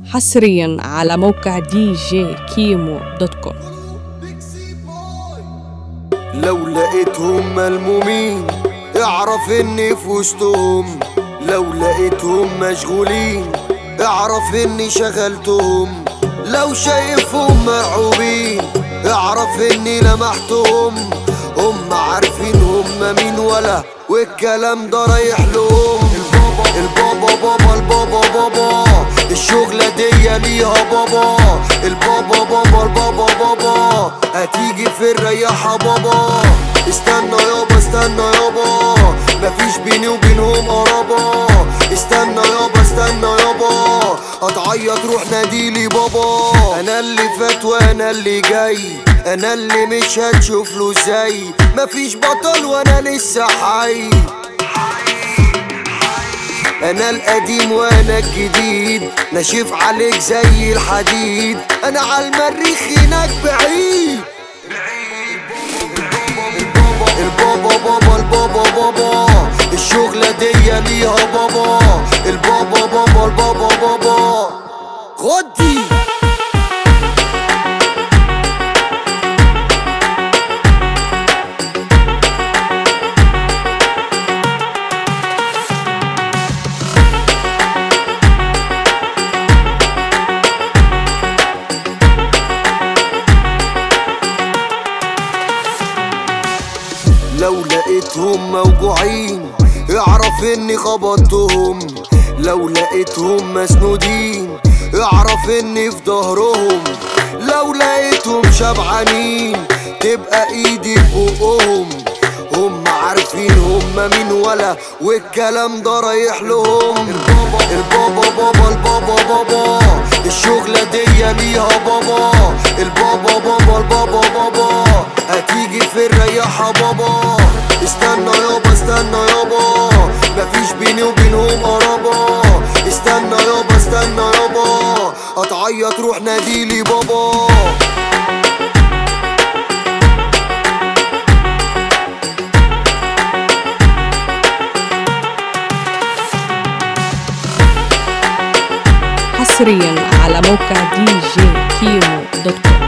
حصريا على موقع djkimo.com. لو لقيتهم ملمومين اعرف اني في وسطهم، لو لقيتهم مشغولين اعرف اني شغلتهم، لو شايفهم مرعوبين اعرف اني لمحتهم. هم عارفين هم مين ولا والكلام ده رايح لهم. البابا بابا البابا بابا الشغلة دي ليها بابا، البابا بابا البابا بابا هتيجي في الرياحة بابا. استنى يابا استنى يابا مفيش بيني وبينهم قرابة. استنى يابا استنى يابا هتعيط روح ناديلي بابا. انا اللي فات وانا اللي جاي، انا اللي مش هتشوف له زي، مفيش بطل وانا لسه حي. انا القديم وانا الجديد ناشف عليك زي الحديد، انا عالمريخ هناك بعيد. البابا بابا البابا بابا الشغلة دي ليها بابا، البابا بابا البابا بابا غدي. لو لقيتهم موجوعين اعرف اني خبطتهم، لو لقيتهم مسنودين اعرف اني في ظهرهم، لو لقيتهم شبعانين تبقى ايدي في بقهم. هم عارفين هم مين ولا والكلام ده رايح لهم. البابا بابا البابا بابا الشغلة دي ليها بابا، البابا بابا البابا بابا هتيجي في الرياحة بابا. استنى يابا استنى يابا مفيش بيني وبينهم قرابة. استنى يابا استنى يابا هتعيط روح ناديلي بابا. حصريا على موقع djkimo.com.